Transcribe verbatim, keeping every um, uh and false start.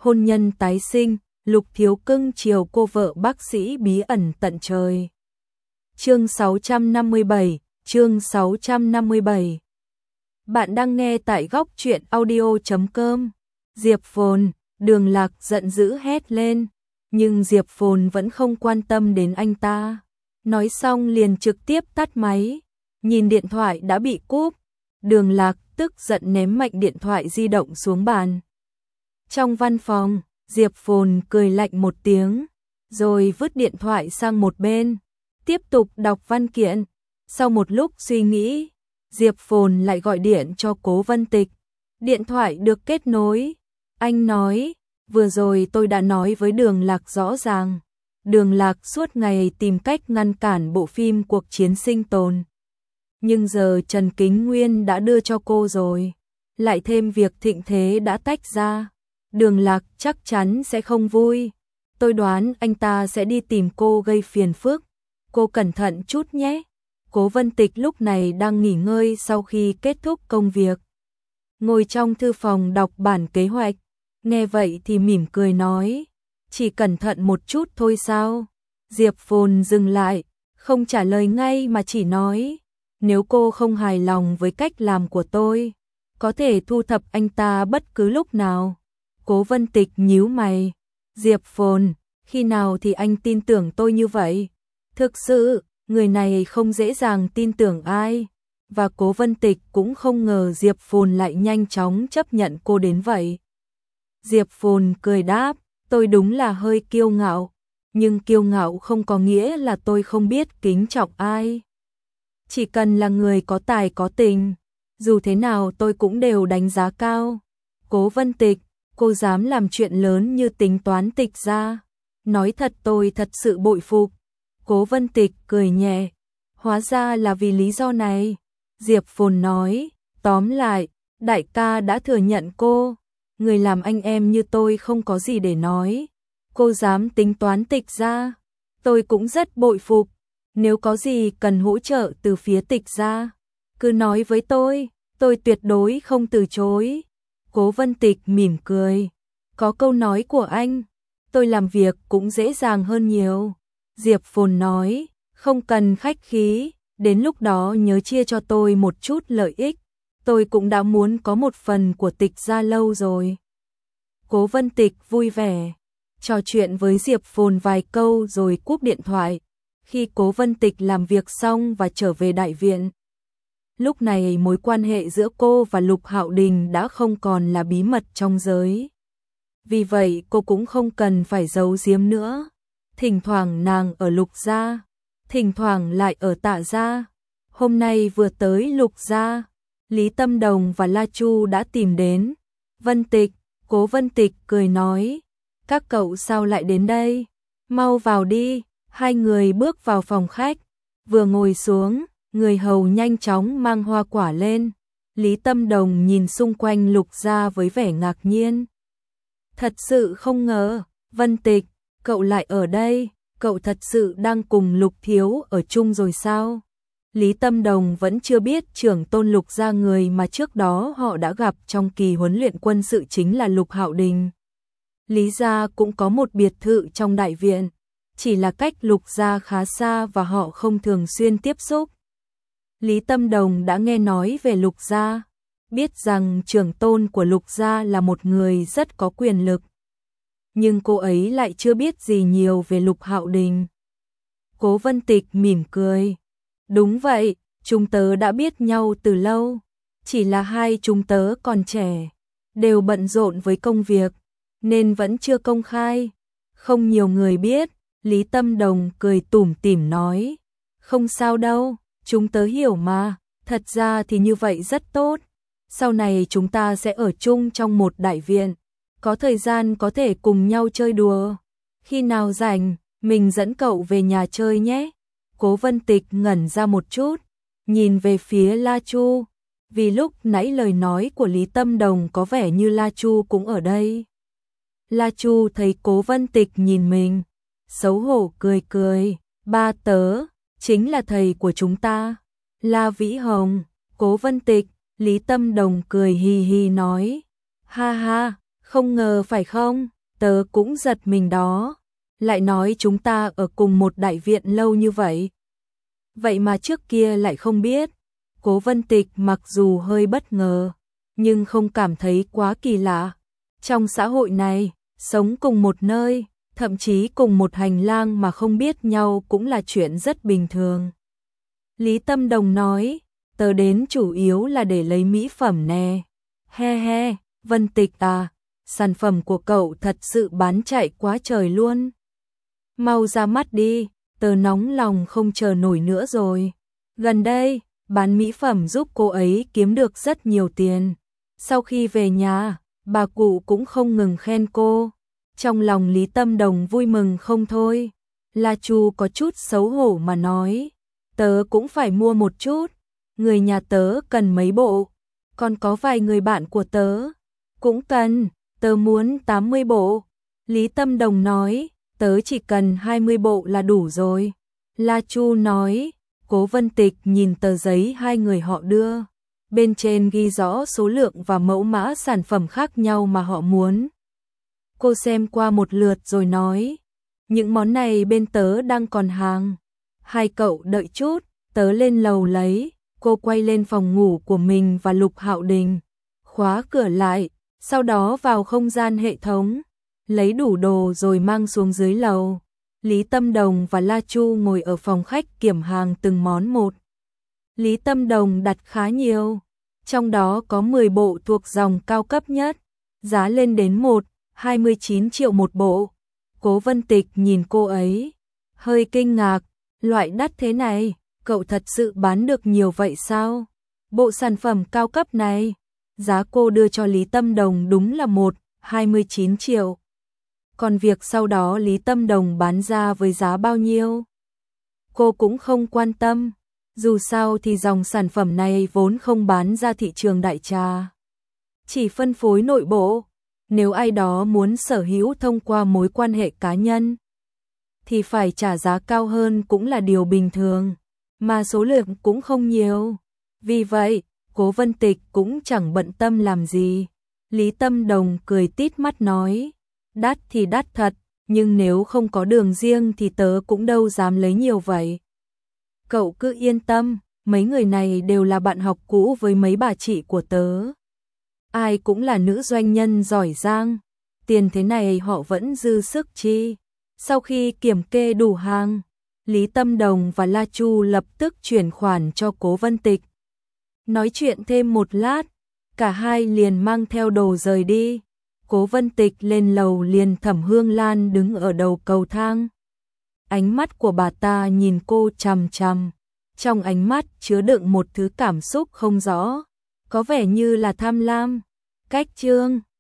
hôn nhân tái sinh, Lục Thiếu cưng chiều cô vợ bác sĩ bí ẩn tận trời. Chương sáu trăm năm mươi bảy, chương sáu trăm năm mươi bảy. Bạn đang nghe tại góc truyện audio chấm com. Diệp Phồn, Đường Lạc giận dữ hét lên, nhưng Diệp Phồn vẫn không quan tâm đến anh ta. Nói xong liền trực tiếp tắt máy, nhìn điện thoại đã bị cúp. Đường Lạc tức giận ném mạnh điện thoại di động xuống bàn. Trong văn phòng, Diệp Phồn cười lạnh một tiếng, rồi vứt điện thoại sang một bên, tiếp tục đọc văn kiện. Sau một lúc suy nghĩ, Diệp Phồn lại gọi điện cho Cố Vân Tịch. Điện thoại được kết nối. Anh nói, vừa rồi tôi đã nói với Đường Lạc rõ ràng. Đường Lạc suốt ngày tìm cách ngăn cản bộ phim Cuộc Chiến Sinh Tồn. Nhưng giờ Trần Kính Nguyên đã đưa cho cô rồi. Lại thêm việc Thịnh Thế đã tách ra. Đường Lạc chắc chắn sẽ không vui. Tôi đoán anh ta sẽ đi tìm cô gây phiền phức. Cô cẩn thận chút nhé. Cố Vân Tịch lúc này đang nghỉ ngơi sau khi kết thúc công việc. Ngồi trong thư phòng đọc bản kế hoạch. Nghe vậy thì mỉm cười nói. Chỉ cẩn thận một chút thôi sao? Diệp Phồn dừng lại, không trả lời ngay mà chỉ nói. Nếu cô không hài lòng với cách làm của tôi, có thể thu thập anh ta bất cứ lúc nào. Cố Vân Tịch nhíu mày. Diệp Phồn, khi nào thì anh tin tưởng tôi như vậy? Thực sự, người này không dễ dàng tin tưởng ai. Và Cố Vân Tịch cũng không ngờ Diệp Phồn lại nhanh chóng chấp nhận cô đến vậy. Diệp Phồn cười đáp, tôi đúng là hơi kiêu ngạo. Nhưng kiêu ngạo không có nghĩa là tôi không biết kính trọng ai. Chỉ cần là người có tài có tình, dù thế nào tôi cũng đều đánh giá cao. Cố Vân Tịch, cô dám làm chuyện lớn như tính toán Tịch ra. Nói thật tôi thật sự bội phục. Cố Vân Tịch cười nhẹ. Hóa ra là vì lý do này. Diệp Phồn nói, tóm lại, đại ca đã thừa nhận cô. Người làm anh em như tôi không có gì để nói. Cô dám tính toán Tịch ra. Tôi cũng rất bội phục. Nếu có gì cần hỗ trợ từ phía Tịch ra, cứ nói với tôi, tôi tuyệt đối không từ chối. Cố Vân Tịch mỉm cười. Có câu nói của anh, tôi làm việc cũng dễ dàng hơn nhiều. Diệp Phồn nói, không cần khách khí, đến lúc đó nhớ chia cho tôi một chút lợi ích. Tôi cũng đã muốn có một phần của Tịch ra lâu rồi. Cố Vân Tịch vui vẻ, trò chuyện với Diệp Phồn vài câu rồi cúp điện thoại. Khi Cố Vân Tịch làm việc xong và trở về đại viện, lúc này mối quan hệ giữa cô và Lục Hạo Đình đã không còn là bí mật trong giới. Vì vậy cô cũng không cần phải giấu giếm nữa. Thỉnh thoảng nàng ở Lục gia, thỉnh thoảng lại ở Tạ gia. Hôm nay vừa tới Lục gia, Lý Tâm Đồng và La Chu đã tìm đến. Vân Tịch, Cố Vân Tịch cười nói, các cậu sao lại đến đây? Mau vào đi. Hai người bước vào phòng khách, vừa ngồi xuống, người hầu nhanh chóng mang hoa quả lên. Lý Tâm Đồng nhìn xung quanh Lục gia với vẻ ngạc nhiên. Thật sự không ngờ, Vân Tịch, cậu lại ở đây, cậu thật sự đang cùng Lục Thiếu ở chung rồi sao? Lý Tâm Đồng vẫn chưa biết trưởng tôn Lục gia người mà trước đó họ đã gặp trong kỳ huấn luyện quân sự chính là Lục Hạo Đình. Lý gia cũng có một biệt thự trong đại viện. Chỉ là cách Lục gia khá xa và họ không thường xuyên tiếp xúc. Lý Tâm Đồng đã nghe nói về Lục gia, biết rằng trưởng tôn của Lục gia là một người rất có quyền lực. Nhưng cô ấy lại chưa biết gì nhiều về Lục Hạo Đình. Cố Vân Tịch mỉm cười. Đúng vậy, chúng tớ đã biết nhau từ lâu. Chỉ là hai chúng tớ còn trẻ, đều bận rộn với công việc, nên vẫn chưa công khai. Không nhiều người biết. Lý Tâm Đồng cười tủm tỉm nói, không sao đâu, chúng tớ hiểu mà, thật ra thì như vậy rất tốt. Sau này chúng ta sẽ ở chung trong một đại viện, có thời gian có thể cùng nhau chơi đùa. Khi nào rảnh, mình dẫn cậu về nhà chơi nhé. Cố Vân Tịch ngẩn ra một chút, nhìn về phía La Chu, vì lúc nãy lời nói của Lý Tâm Đồng có vẻ như La Chu cũng ở đây. La Chu thấy Cố Vân Tịch nhìn mình, xấu hổ cười cười, ba tớ, chính là thầy của chúng ta, La Vĩ Hồng. Cố Vân Tịch, Lý Tâm Đồng cười hì hì nói, ha ha, không ngờ phải không, tớ cũng giật mình đó. Lại nói chúng ta ở cùng một đại viện lâu như vậy. Vậy mà trước kia lại không biết. Cố Vân Tịch mặc dù hơi bất ngờ, nhưng không cảm thấy quá kỳ lạ. Trong xã hội này, sống cùng một nơi, thậm chí cùng một hành lang mà không biết nhau cũng là chuyện rất bình thường. Lý Tâm Đồng nói, tớ đến chủ yếu là để lấy mỹ phẩm nè. He he, Vân Tịch à, sản phẩm của cậu thật sự bán chạy quá trời luôn. Mau ra mắt đi, tớ nóng lòng không chờ nổi nữa rồi. Gần đây, bán mỹ phẩm giúp cô ấy kiếm được rất nhiều tiền. Sau khi về nhà, bà cụ cũng không ngừng khen cô. Trong lòng Lý Tâm Đồng vui mừng không thôi. La Chu có chút xấu hổ mà nói, tớ cũng phải mua một chút. Người nhà tớ cần mấy bộ, còn có vài người bạn của tớ cũng cần, tớ muốn tám mươi bộ. Lý Tâm Đồng nói, tớ chỉ cần hai mươi bộ là đủ rồi. La Chu nói, Cố Vân Tịch nhìn tờ giấy hai người họ đưa. Bên trên ghi rõ số lượng và mẫu mã sản phẩm khác nhau mà họ muốn. Cô xem qua một lượt rồi nói, những món này bên tớ đang còn hàng. Hai cậu đợi chút, tớ lên lầu lấy. Cô quay lên phòng ngủ của mình và Lục Hạo Đình, khóa cửa lại, sau đó vào không gian hệ thống, lấy đủ đồ rồi mang xuống dưới lầu. Lý Tâm Đồng và La Chu ngồi ở phòng khách kiểm hàng từng món một. Lý Tâm Đồng đặt khá nhiều, trong đó có mười bộ thuộc dòng cao cấp nhất, giá lên đến một phẩy hai mươi chín triệu một bộ. Cố Vân Tịch nhìn cô ấy, hơi kinh ngạc, loại đắt thế này, cậu thật sự bán được nhiều vậy sao? Bộ sản phẩm cao cấp này, giá cô đưa cho Lý Tâm Đồng đúng là một phẩy hai mươi chín triệu. Còn việc sau đó Lý Tâm Đồng bán ra với giá bao nhiêu? Cô cũng không quan tâm, dù sao thì dòng sản phẩm này vốn không bán ra thị trường đại trà, chỉ phân phối nội bộ. Nếu ai đó muốn sở hữu thông qua mối quan hệ cá nhân, thì phải trả giá cao hơn cũng là điều bình thường, mà số lượng cũng không nhiều. Vì vậy, Cố Vân Tịch cũng chẳng bận tâm làm gì. Lý Tâm Đồng cười tít mắt nói, đắt thì đắt thật, nhưng nếu không có đường riêng thì tớ cũng đâu dám lấy nhiều vậy. Cậu cứ yên tâm, mấy người này đều là bạn học cũ với mấy bà chị của tớ. Ai cũng là nữ doanh nhân giỏi giang, tiền thế này họ vẫn dư sức chi. Sau khi kiểm kê đủ hàng, Lý Tâm Đồng và La Chu lập tức chuyển khoản cho Cố Vân Tịch. Nói chuyện thêm một lát, cả hai liền mang theo đồ rời đi. Cố Vân Tịch lên lầu liền Thẩm Hương Lan đứng ở đầu cầu thang. Ánh mắt của bà ta nhìn cô chằm chằm, trong ánh mắt chứa đựng một thứ cảm xúc không rõ, có vẻ như là tham lam. Cách chương